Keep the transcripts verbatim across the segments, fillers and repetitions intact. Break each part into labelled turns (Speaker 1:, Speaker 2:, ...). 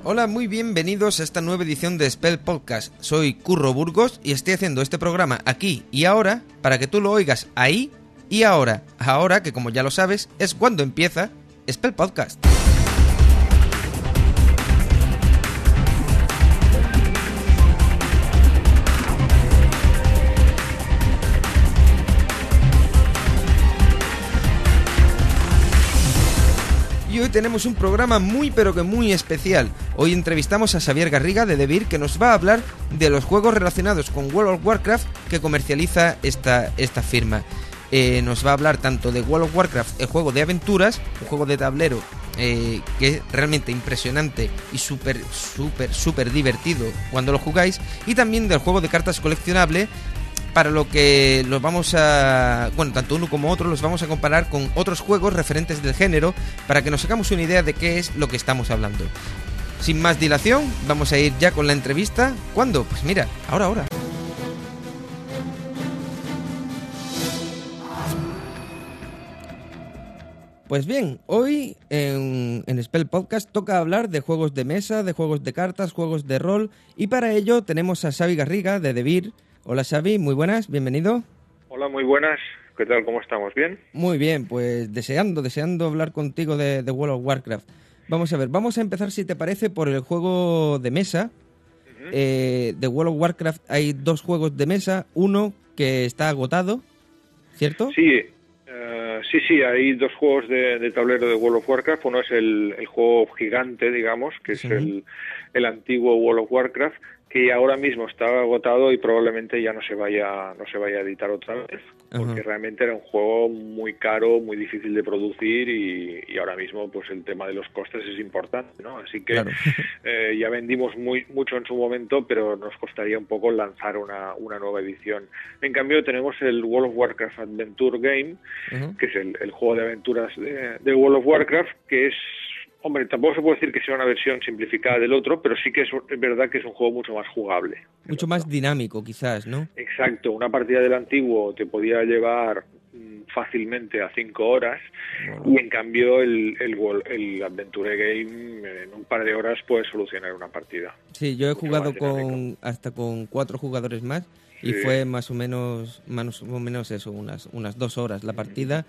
Speaker 1: Hola, muy bienvenidos a esta nueva edición de Spell Podcast. Soy Curro Burgos y estoy haciendo este programa aquí y ahora para que tú lo oigas ahí y ahora. Ahora, que como ya lo sabes, es cuando empieza Spell Podcast. Y hoy tenemos un programa muy pero que muy especial. Hoy entrevistamos a Xavier Garriga de Devir, que nos va a hablar de los juegos relacionados con World of Warcraft que comercializa esta, esta firma. Eh, nos va a hablar tanto de World of Warcraft, el juego de aventuras, un juego de tablero eh, que es realmente impresionante y súper, súper, súper divertido cuando lo jugáis, y también del juego de cartas coleccionable, para lo que los vamos a... Bueno, tanto uno como otro los vamos a comparar con otros juegos referentes del género para que nos hagamos una idea de qué es lo que estamos hablando. Sin más dilación, vamos a ir ya con la entrevista. ¿Cuándo? Pues mira, ahora, ahora. Pues bien, hoy en, en Spell Podcast toca hablar de juegos de mesa, de juegos de cartas, juegos de rol, y para ello tenemos a Xavi Garriga de Devir. Hola Xavi, muy buenas, bienvenido.
Speaker 2: Hola, muy buenas, ¿qué tal? ¿Cómo estamos? ¿Bien?
Speaker 1: Muy bien, pues deseando, deseando hablar contigo de, de World of Warcraft. Vamos a ver, vamos a empezar, si te parece, por el juego de mesa. Uh-huh. Eh, de World of Warcraft hay dos juegos de mesa, uno que está agotado, ¿cierto?
Speaker 2: Sí, uh, sí, sí, hay dos juegos de, de tablero de World of Warcraft. Uno es el, el juego gigante, digamos, que
Speaker 1: sí.
Speaker 2: es el, el antiguo World of Warcraft, que ahora mismo está agotado y probablemente ya no se vaya no se vaya a editar otra vez, porque uh-huh. realmente era un juego muy caro, muy difícil de producir y, y ahora mismo pues el tema de los costes es importante, ¿no? Así que claro. eh, ya vendimos muy mucho en su momento, pero nos costaría un poco lanzar una, una nueva edición. En cambio tenemos el World of Warcraft Adventure Game, uh-huh. que es el, el juego de aventuras de, de World of Warcraft, que es... Hombre, tampoco se puede decir que sea una versión simplificada del otro, pero sí que es, es verdad que es un juego mucho más jugable.
Speaker 1: Mucho más dinámico, quizás, ¿no?
Speaker 2: Exacto. Una partida del antiguo te podía llevar mm, fácilmente a cinco horas, bueno. y en cambio el, el, el Adventure Game en un par de horas puedes solucionar una partida.
Speaker 1: Sí, yo he jugado con hasta con cuatro jugadores más. Y sí. fue más o menos más o menos eso, unas unas dos horas la partida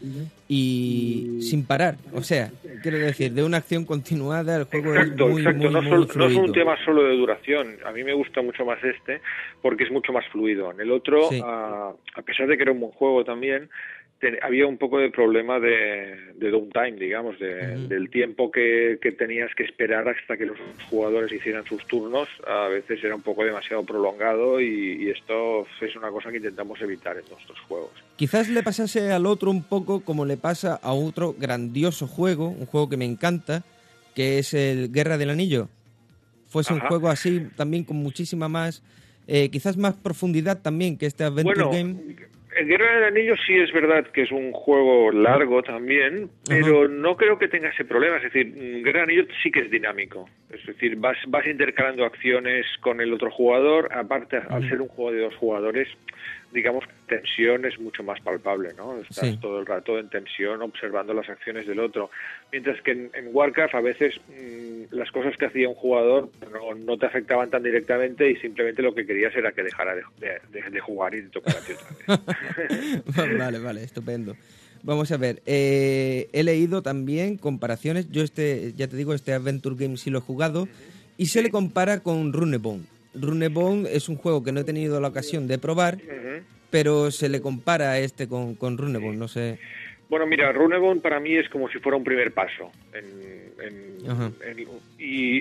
Speaker 1: y sin parar. O sea, quiero decir, de una acción continuada el juego
Speaker 2: exacto,
Speaker 1: es muy,
Speaker 2: exacto.
Speaker 1: muy,
Speaker 2: no,
Speaker 1: muy
Speaker 2: solo,
Speaker 1: fluido.
Speaker 2: No es un tema solo de duración. A mí me gusta mucho más este porque es mucho más fluido. En el otro, sí. a, a pesar de que era un buen juego también, te, había un poco de problema de, de downtime, digamos, de, uh-huh. del tiempo que, que tenías que esperar hasta que los jugadores hicieran sus turnos. A veces era un poco demasiado prolongado y, y esto es una cosa que intentamos evitar en nuestros juegos.
Speaker 1: Quizás le pasase al otro un poco como le pasa a otro grandioso juego, un juego que me encanta, que es el Guerra del Anillo. Fuese Ajá. un juego así también con muchísima más, eh, quizás más profundidad también que este Adventure
Speaker 2: bueno,
Speaker 1: Game.
Speaker 2: El Guerra del Anillo sí es verdad que es un juego largo también, pero uh-huh. no creo que tenga ese problema. Es decir, Guerra del Anillo sí que es dinámico. Es decir, vas vas intercalando acciones con el otro jugador. Aparte, uh-huh. al ser un juego de dos jugadores, digamos que la tensión es mucho más palpable, ¿no? Estás sí. todo el rato en tensión observando las acciones del otro. Mientras que en, en Warcraft a veces mmm, las cosas que hacía un jugador no, no te afectaban tan directamente y simplemente lo que querías era que dejara de, de, de jugar y de tocar a ti otra vez.
Speaker 1: Vale, vale, estupendo. Vamos a ver, eh, he leído también comparaciones. Yo este, ya te digo, este Adventure Game sí lo he jugado, uh-huh. y se sí. le compara con Runeterra. Runeterra es un juego que no he tenido la ocasión de probar, uh-huh. pero se le compara a este con, con Runeterra, sí. no sé...
Speaker 2: Bueno, mira, Runeterra para mí es como si fuera un primer paso en, en, uh-huh. en, y,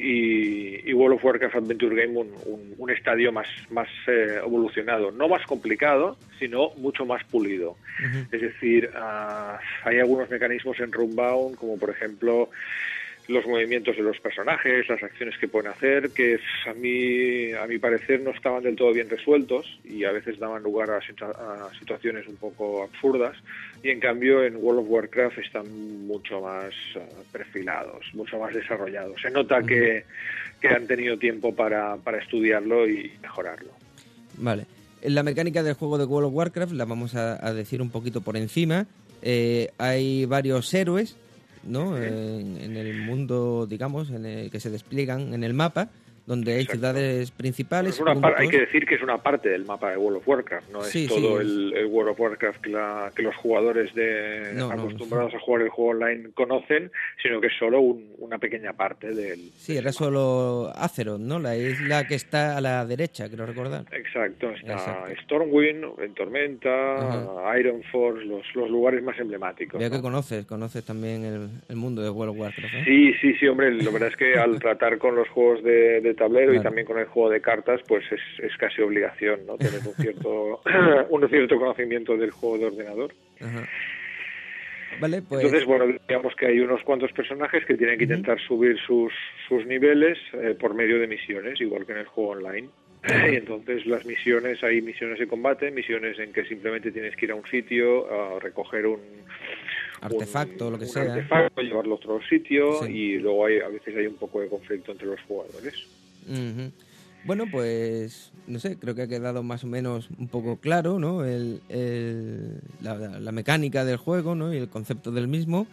Speaker 2: y, y World of Warcraft Adventure Game un, un, un estadio más, más eh, evolucionado, no más complicado, sino mucho más pulido. Uh-huh. Es decir, uh, hay algunos mecanismos en Runebound, como por ejemplo los movimientos de los personajes, las acciones que pueden hacer, que a mí, a mi parecer no estaban del todo bien resueltos y a veces daban lugar a, a situaciones un poco absurdas, y en cambio en World of Warcraft están mucho más uh, perfilados, mucho más desarrollados. Se nota uh-huh. que, que han tenido tiempo para, para estudiarlo y mejorarlo.
Speaker 1: Vale. La mecánica del juego de World of Warcraft la vamos a, a decir un poquito por encima. Eh, hay varios héroes ¿no? En, en el mundo, digamos, en el que se despliegan en el mapa, donde hay
Speaker 2: Exacto.
Speaker 1: ciudades principales.
Speaker 2: Es una
Speaker 1: puntos.
Speaker 2: par- hay que decir que es una parte del mapa de World of Warcraft, no
Speaker 1: Sí,
Speaker 2: es todo
Speaker 1: sí,
Speaker 2: el, el World of Warcraft que, la- que los jugadores de
Speaker 1: No, no.
Speaker 2: acostumbrados a jugar el juego online conocen, sino que es solo un- una pequeña parte del...
Speaker 1: Sí,
Speaker 2: de
Speaker 1: era
Speaker 2: ese mapa.
Speaker 1: solo Azeroth, ¿no? La isla que está a la derecha, creo recordar.
Speaker 2: Exacto, está
Speaker 1: Exacto.
Speaker 2: Stormwind, en Tormenta,
Speaker 1: Ajá.
Speaker 2: Ironforge, los, los lugares más emblemáticos.
Speaker 1: Veo
Speaker 2: ¿no?
Speaker 1: que conoces, conoces también el, el mundo de World of Warcraft, ¿eh?
Speaker 2: Sí, sí, sí, hombre, la verdad es que al tratar con los juegos de, de tablero
Speaker 1: Claro.
Speaker 2: y también con el juego de cartas, pues es, es casi obligación, ¿no? Tener un cierto, un cierto conocimiento del juego de ordenador.
Speaker 1: Ajá. Vale, pues...
Speaker 2: Entonces, bueno, digamos que hay unos cuantos personajes que tienen que
Speaker 1: Ujú.
Speaker 2: intentar subir sus, sus niveles eh, por medio de misiones, igual que en el juego online.
Speaker 1: Ajá.
Speaker 2: Y entonces las misiones, hay misiones de combate, misiones en que simplemente tienes que ir a un sitio a recoger un
Speaker 1: Artefacto,
Speaker 2: un,
Speaker 1: lo que
Speaker 2: un
Speaker 1: sea.
Speaker 2: artefacto, llevarlo a otro sitio
Speaker 1: Sí.
Speaker 2: y luego hay, a veces hay un poco de conflicto entre los jugadores.
Speaker 1: Ujú. Bueno, pues no sé, creo que ha quedado más o menos un poco claro, ¿no? El, el- la, la mecánica del juego, ¿no? Y el concepto del mismo.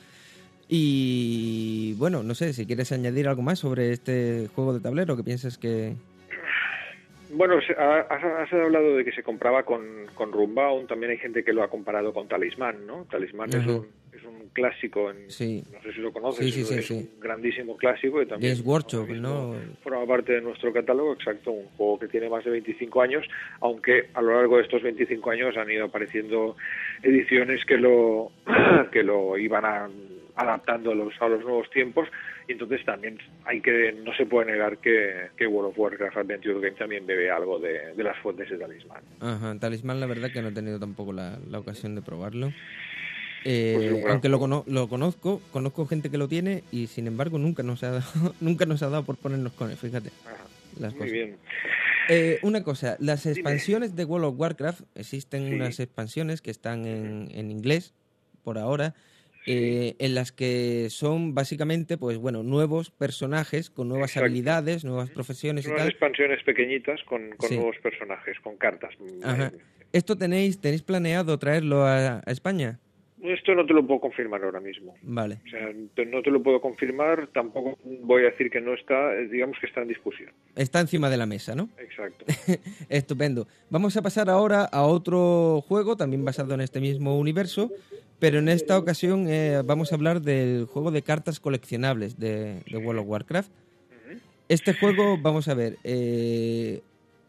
Speaker 1: Y bueno, no sé, si quieres añadir algo más sobre este juego de tablero, que piensas que...
Speaker 2: Bueno, se- ha- has, has hablado de que se compraba con, con Runbound, también hay gente que lo ha comparado con Talismán, ¿no? Talismán es
Speaker 1: Ajá.
Speaker 2: un, es un clásico, en,
Speaker 1: Sí.
Speaker 2: no sé si lo conoces,
Speaker 1: Sí, sí, sí,
Speaker 2: es
Speaker 1: sí.
Speaker 2: un grandísimo clásico y también
Speaker 1: Games Workshop,
Speaker 2: ahora mismo
Speaker 1: ¿no?
Speaker 2: forma parte de nuestro catálogo, exacto, un juego que tiene más de veinticinco años, aunque a lo largo de estos veinticinco años han ido apareciendo ediciones que lo, que lo iban a adaptando a los, a los nuevos tiempos, y entonces también hay que no se puede negar que, que World of Warcraft Adventure Game también bebe algo de, de las fuentes de Talismán.
Speaker 1: Ajá, Talismán, la verdad que no he tenido tampoco la, la ocasión de probarlo.
Speaker 2: Pues es un
Speaker 1: Eh,
Speaker 2: gran
Speaker 1: aunque lo,
Speaker 2: juego.
Speaker 1: cono- lo conozco, conozco gente que lo tiene y sin embargo nunca nos ha dado, nunca nos ha dado por ponernos con él, fíjate.
Speaker 2: Ajá.
Speaker 1: Las
Speaker 2: Muy
Speaker 1: cosas.
Speaker 2: bien.
Speaker 1: Eh, una cosa, las
Speaker 2: Dime.
Speaker 1: expansiones de World of Warcraft, existen
Speaker 2: Sí.
Speaker 1: unas expansiones que están en, en inglés por ahora,
Speaker 2: Sí.
Speaker 1: eh, en las que son básicamente, pues bueno, nuevos personajes con nuevas
Speaker 2: Exacto.
Speaker 1: habilidades, nuevas profesiones y
Speaker 2: Unas
Speaker 1: tal.
Speaker 2: expansiones pequeñitas con, con
Speaker 1: Sí.
Speaker 2: nuevos personajes, con cartas.
Speaker 1: Ajá. ¿Esto tenéis, tenéis planeado traerlo a, a España?
Speaker 2: Esto no te lo puedo confirmar ahora mismo.
Speaker 1: Vale.
Speaker 2: O sea, te- no te lo puedo confirmar, tampoco voy a decir que no está, eh, digamos que está en discusión.
Speaker 1: Está encima de la mesa, ¿no?
Speaker 2: Exacto.
Speaker 1: Estupendo. Vamos a pasar ahora a otro juego, también basado en este mismo universo, pero en esta ocasión eh, vamos a hablar del juego de cartas coleccionables de, de World of Warcraft.
Speaker 2: Ujú.
Speaker 1: Este juego, vamos a ver, eh,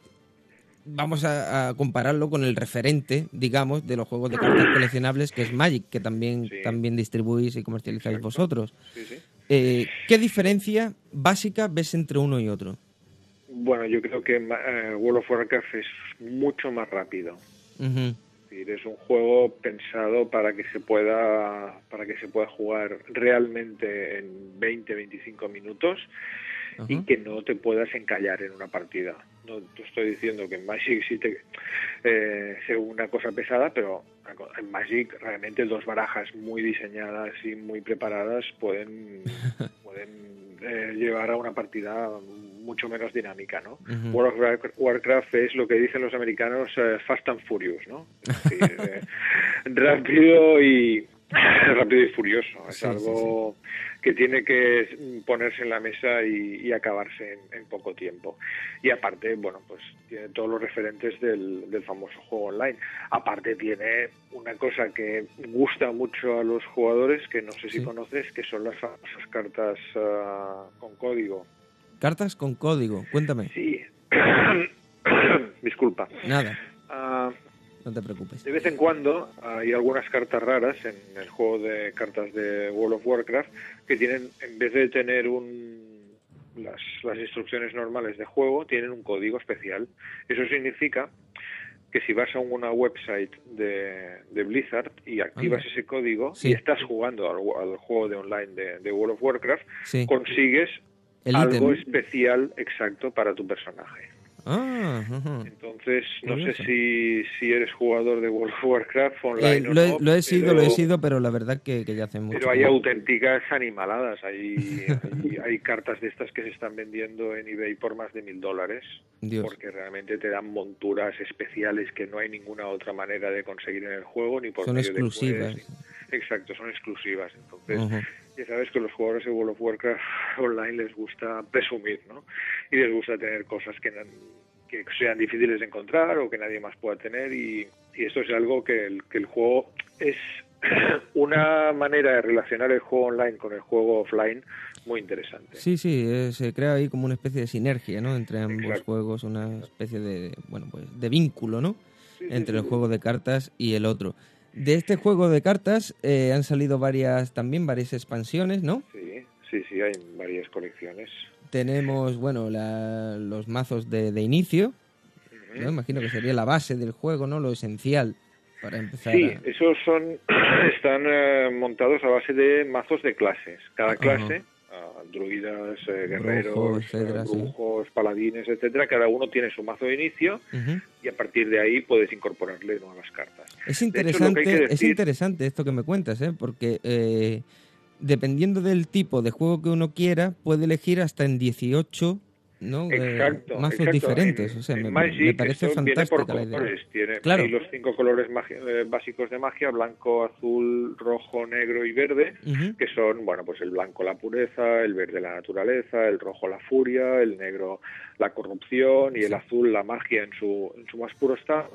Speaker 1: vamos a, a compararlo con el referente, digamos, de los juegos de cartas coleccionables, que es Magic, que también,
Speaker 2: Sí.
Speaker 1: también distribuís y comercializáis
Speaker 2: Exacto.
Speaker 1: vosotros.
Speaker 2: Sí, sí.
Speaker 1: Eh, ¿Qué diferencia básica ves entre uno y otro?
Speaker 2: Bueno, yo creo que eh, World of Warcraft es mucho más rápido.
Speaker 1: Ujú.
Speaker 2: Es decir, es un juego pensado para que se pueda para que se pueda jugar realmente en veinte a veinticinco minutos y
Speaker 1: Ajá.
Speaker 2: que no te puedas encallar en una partida. No te estoy diciendo que en Magic sí te eh, sea una cosa pesada, pero en Magic realmente dos barajas muy diseñadas y muy preparadas pueden pueden eh, llevar a una partida mucho menos dinámica, ¿no?
Speaker 1: Ujú.
Speaker 2: World of War- Warcraft es lo que dicen los americanos eh, fast and furious, ¿no? Es decir, eh, rápido y rápido y furioso. Es
Speaker 1: Sí, sí,
Speaker 2: algo que tiene que ponerse en la mesa y, y acabarse en, en poco tiempo. Y aparte, bueno, pues tiene todos los referentes del, del famoso juego online. Aparte tiene una cosa que gusta mucho a los jugadores, que no sé si
Speaker 1: Sí.
Speaker 2: conoces, que son las famosas cartas uh, con código.
Speaker 1: Cartas con código, cuéntame.
Speaker 2: Sí. Disculpa.
Speaker 1: Nada,
Speaker 2: Uh,
Speaker 1: no te preocupes.
Speaker 2: de vez en cuando hay algunas cartas raras en el juego de cartas de World of Warcraft que tienen, en vez de tener un las, las instrucciones normales de juego, tienen un código especial. Eso significa que si vas a una website de, de Blizzard y activas
Speaker 1: Anda.
Speaker 2: ese código
Speaker 1: Sí.
Speaker 2: y estás jugando al, al juego de online de, de World of Warcraft,
Speaker 1: Sí.
Speaker 2: consigues
Speaker 1: El
Speaker 2: algo
Speaker 1: ítem.
Speaker 2: especial exacto para tu personaje.
Speaker 1: Ah, ajá.
Speaker 2: Entonces, no sé
Speaker 1: Curioso.
Speaker 2: si, si eres jugador de World of Warcraft online
Speaker 1: Eh,
Speaker 2: o
Speaker 1: lo, he,
Speaker 2: no,
Speaker 1: lo he sido,
Speaker 2: pero,
Speaker 1: lo he sido, pero la verdad que, que ya hace mucho
Speaker 2: pero hay
Speaker 1: tiempo.
Speaker 2: auténticas animaladas. Hay, hay, hay cartas de estas que se están vendiendo en eBay por más de mil dólares,
Speaker 1: Dios.
Speaker 2: porque realmente te dan monturas especiales que no hay ninguna otra manera de conseguir en el juego, ni por
Speaker 1: Son
Speaker 2: medio
Speaker 1: exclusivas.
Speaker 2: de quests. exacto, son exclusivas. Entonces,
Speaker 1: Uh-huh.
Speaker 2: ya sabes que los jugadores de World of Warcraft Online les gusta presumir, ¿no? Y les gusta tener cosas que, no, que sean difíciles de encontrar o que nadie más pueda tener, y, y esto es algo que el, que el juego es una manera de relacionar el juego online con el juego offline muy interesante.
Speaker 1: Sí, sí, eh, se crea ahí como una especie de sinergia, ¿no? Entre ambos
Speaker 2: Exacto.
Speaker 1: juegos, una especie de, bueno, pues de vínculo, ¿no?
Speaker 2: Sí, sí,
Speaker 1: Entre
Speaker 2: sí,
Speaker 1: el
Speaker 2: sí.
Speaker 1: juego de cartas y el otro. De este juego de cartas eh, han salido varias, también varias expansiones, ¿no?
Speaker 2: Sí, sí, sí, hay varias colecciones.
Speaker 1: Tenemos, bueno, la- los mazos de, de inicio, ¿no? Imagino que sería la base del juego, ¿no? Lo esencial para empezar
Speaker 2: Sí,
Speaker 1: a...
Speaker 2: esos son están eh, montados a base de mazos de clases. Cada
Speaker 1: Ajá.
Speaker 2: clase, uh, druidas, eh, guerreros,
Speaker 1: Brujos, etcétera,
Speaker 2: eh,
Speaker 1: sí.
Speaker 2: brujos, paladines, etcétera, cada uno tiene su mazo de inicio
Speaker 1: Ujú.
Speaker 2: y a partir de ahí puedes incorporarle nuevas cartas.
Speaker 1: Es
Speaker 2: De hecho, lo que hay
Speaker 1: interesante,
Speaker 2: que decir,
Speaker 1: es interesante esto que me cuentas, ¿eh? Porque eh, dependiendo del tipo de juego que uno quiera, puede elegir hasta en dieciocho, ¿no? Eh,
Speaker 2: Exacto,
Speaker 1: mazos
Speaker 2: exacto.
Speaker 1: diferentes.
Speaker 2: En,
Speaker 1: O sea,
Speaker 2: en
Speaker 1: me,
Speaker 2: Magic
Speaker 1: me parece
Speaker 2: esto viene por
Speaker 1: fantástica la idea.
Speaker 2: colores. Tiene
Speaker 1: Claro.
Speaker 2: ahí los cinco colores magi- eh, básicos de magia: blanco, azul, rojo, negro y verde,
Speaker 1: Ujú.
Speaker 2: que son, bueno, pues el blanco la pureza, el verde la naturaleza, el rojo la furia, el negro la corrupción y el
Speaker 1: Sí.
Speaker 2: azul la magia en su, en su más puro estado.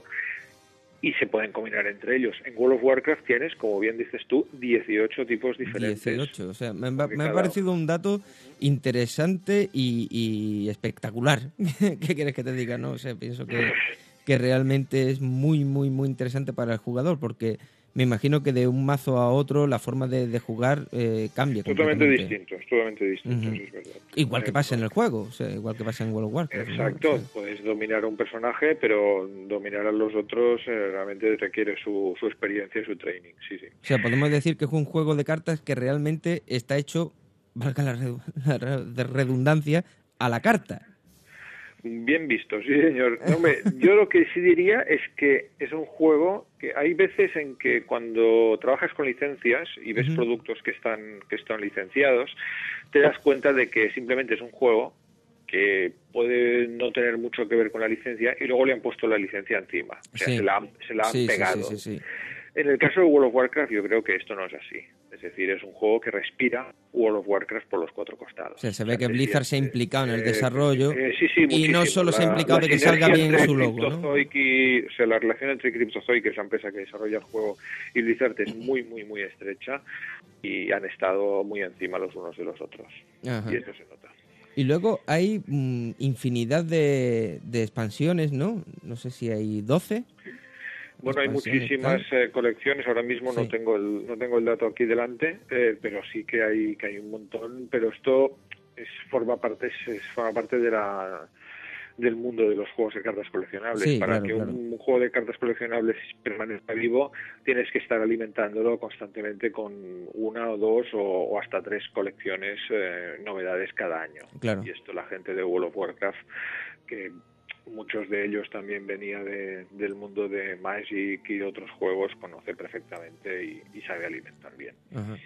Speaker 2: Y se pueden combinar entre ellos. En World of Warcraft tienes, como bien dices tú, dieciocho tipos diferentes.
Speaker 1: dieciocho, o sea, me, me
Speaker 2: Porque
Speaker 1: ha
Speaker 2: cada-
Speaker 1: parecido un dato interesante y, y espectacular. ¿Qué quieres que te diga? No, o sea, pienso que, que realmente es muy, muy, muy interesante para el jugador, porque me imagino que de un mazo a otro la forma de, de jugar eh, cambia
Speaker 2: Totalmente
Speaker 1: completamente.
Speaker 2: distintos, totalmente distintos,
Speaker 1: Ujú.
Speaker 2: es verdad.
Speaker 1: Igual que
Speaker 2: Eh,
Speaker 1: pasa en el juego, o sea, igual que pasa en World of Warcraft. ¿no?
Speaker 2: Exacto,
Speaker 1: O sea,
Speaker 2: puedes dominar a un personaje, pero dominar a los otros eh, realmente requiere su, su experiencia y su training, sí, sí.
Speaker 1: o sea, podemos decir que es un juego de cartas que realmente está hecho, valga la, redu- la re- de redundancia, a la carta.
Speaker 2: Bien visto, sí señor. No, hombre, yo lo que sí diría es que es un juego que hay veces en que cuando trabajas con licencias y ves
Speaker 1: Ujú.
Speaker 2: productos que están, que están licenciados, te das cuenta de que simplemente es un juego que puede no tener mucho que ver con la licencia y luego le han puesto la licencia encima. O sea,
Speaker 1: Sí.
Speaker 2: se la han, se la han
Speaker 1: Sí, sí,
Speaker 2: pegado.
Speaker 1: sí, sí, sí.
Speaker 2: En el caso de World of Warcraft yo creo que esto no es así. Es decir, es un juego que respira World of Warcraft por los cuatro costados.
Speaker 1: O sea, se
Speaker 2: O
Speaker 1: ve
Speaker 2: sea,
Speaker 1: que
Speaker 2: te
Speaker 1: Blizzard se ha
Speaker 2: sientes,
Speaker 1: implicado en el
Speaker 2: eh,
Speaker 1: desarrollo
Speaker 2: eh, sí, sí,
Speaker 1: y
Speaker 2: muchísimo.
Speaker 1: no solo se ha
Speaker 2: La-
Speaker 1: implicado
Speaker 2: la
Speaker 1: de que salga
Speaker 2: sinergia
Speaker 1: bien
Speaker 2: entre
Speaker 1: su logo, ¿no?
Speaker 2: Cryptozoic y, o sea, la relación entre Cryptozoic, que es la empresa que desarrolla el juego, y Blizzard es muy, muy, muy estrecha y han estado muy encima los unos de los otros.
Speaker 1: Ajá.
Speaker 2: Y eso se nota.
Speaker 1: Y luego hay mm, infinidad de, de expansiones, ¿no? No sé si hay doce.
Speaker 2: Bueno, hay
Speaker 1: expansiones,
Speaker 2: muchísimas
Speaker 1: tal.
Speaker 2: eh, colecciones. Ahora mismo
Speaker 1: Sí.
Speaker 2: no tengo el no tengo el dato aquí delante, eh, pero sí que hay que hay un montón. Pero esto es forma parte es, es forma parte de la del mundo de los juegos de cartas coleccionables.
Speaker 1: Sí,
Speaker 2: Para
Speaker 1: claro,
Speaker 2: que
Speaker 1: claro.
Speaker 2: un, un juego de cartas coleccionables permanezca vivo, tienes que estar alimentándolo constantemente con una o dos o, o hasta tres colecciones, eh, novedades cada año.
Speaker 1: Claro.
Speaker 2: Y esto la gente de World of Warcraft, que muchos de ellos también venía de, del mundo de Magic y otros juegos, conoce perfectamente y, y sabe alimentar bien.
Speaker 1: Ajá.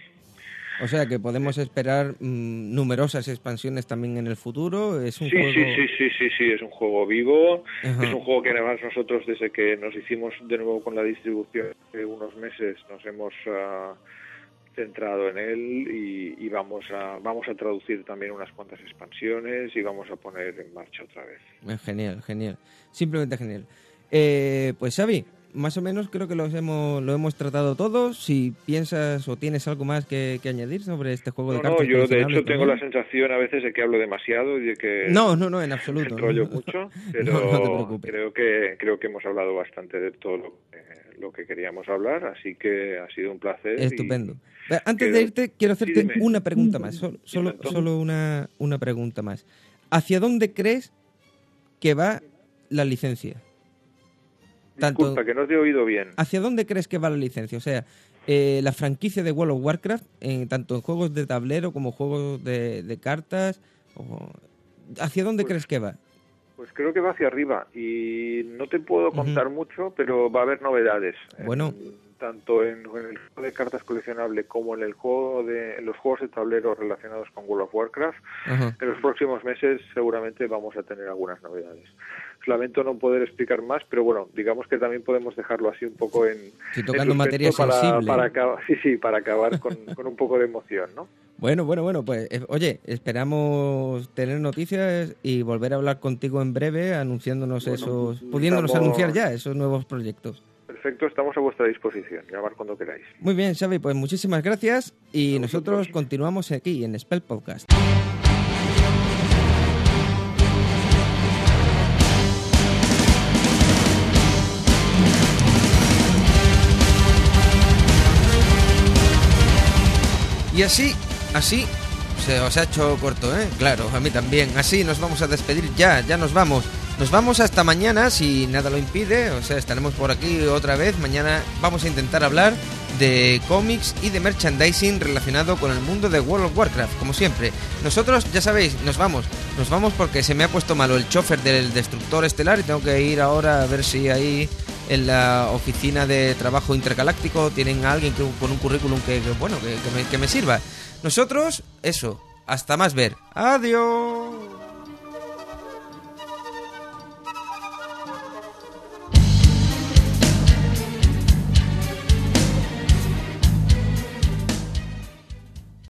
Speaker 1: O sea que podemos esperar mm, numerosas expansiones también en el futuro. Es un
Speaker 2: Sí,
Speaker 1: juego...
Speaker 2: sí, sí, sí, sí, sí, es un juego vivo,
Speaker 1: Ajá.
Speaker 2: es un juego que además nosotros desde que nos hicimos de nuevo con la distribución hace unos meses nos hemos uh, centrado en él y, y vamos a vamos a traducir también unas cuantas expansiones y vamos a poner en marcha otra vez.
Speaker 1: Genial, genial. Simplemente genial. Eh, pues Xavi, más o menos creo que los hemos, lo hemos tratado todo. Si piensas o tienes algo más que, que añadir sobre este juego
Speaker 2: No,
Speaker 1: de cartas
Speaker 2: no, yo de
Speaker 1: coleccionables
Speaker 2: hecho tengo
Speaker 1: también.
Speaker 2: la sensación a veces de que hablo demasiado y de que
Speaker 1: No, no, no, en
Speaker 2: me
Speaker 1: absoluto.
Speaker 2: enrollo
Speaker 1: no.
Speaker 2: mucho, pero
Speaker 1: No, no te preocupes.
Speaker 2: creo que creo que hemos hablado bastante de todo lo que, lo que queríamos hablar, así que ha sido un placer. y-
Speaker 1: Estupendo. Pero antes
Speaker 2: quedo-
Speaker 1: de irte, quiero
Speaker 2: Sí,
Speaker 1: hacerte
Speaker 2: dime.
Speaker 1: una pregunta más. Solo, solo,
Speaker 2: entonces.
Speaker 1: solo una, una pregunta más. ¿Hacia dónde crees que va la licencia? Tanto-
Speaker 2: Disculpa, que no te he oído bien.
Speaker 1: ¿Hacia dónde crees que va la licencia? O sea, eh, la franquicia de World of Warcraft, en, tanto en juegos de tablero como juegos de, de cartas, o- ¿hacia dónde
Speaker 2: Pues-
Speaker 1: crees que va?
Speaker 2: Pues creo que va hacia arriba y no te puedo
Speaker 1: Ujú.
Speaker 2: contar mucho, pero va a haber novedades.
Speaker 1: Bueno.
Speaker 2: En- tanto en, en el juego de cartas coleccionable como en el juego de en los juegos de tablero relacionados con World of Warcraft.
Speaker 1: Ajá.
Speaker 2: En los próximos meses seguramente vamos a tener algunas novedades. lamento no poder explicar más, pero bueno, digamos que también podemos dejarlo así un poco en...
Speaker 1: Sí, tocando
Speaker 2: en
Speaker 1: materia
Speaker 2: para,
Speaker 1: sensible.
Speaker 2: Para acabar, sí, sí, para acabar con, con un poco de emoción, ¿no?
Speaker 1: Bueno, bueno, bueno, pues eh, oye, esperamos tener noticias y volver a hablar contigo en breve, anunciándonos bueno, esos, pudiéndonos estamos... anunciar ya esos nuevos proyectos.
Speaker 2: Perfecto, estamos a vuestra disposición, llamar cuando queráis.
Speaker 1: Muy bien, Xavi, pues muchísimas gracias y nosotros continuamos aquí en Spell Podcast. Y así, así, se os ha hecho corto, ¿eh? Claro, a mí también. Así nos vamos a despedir ya, ya nos vamos. Nos vamos hasta mañana, si nada lo impide, o sea, estaremos por aquí otra vez. Mañana vamos a intentar hablar de cómics y de merchandising relacionado con el mundo de World of Warcraft, como siempre. Nosotros, ya sabéis, nos vamos. Nos vamos porque se me ha puesto malo el chofer del Destructor Estelar y tengo que ir ahora a ver si ahí en la oficina de trabajo intergaláctico tienen a alguien que, con un currículum que, que bueno, que, que, me, que me sirva. Nosotros, eso, hasta más ver. Adiós.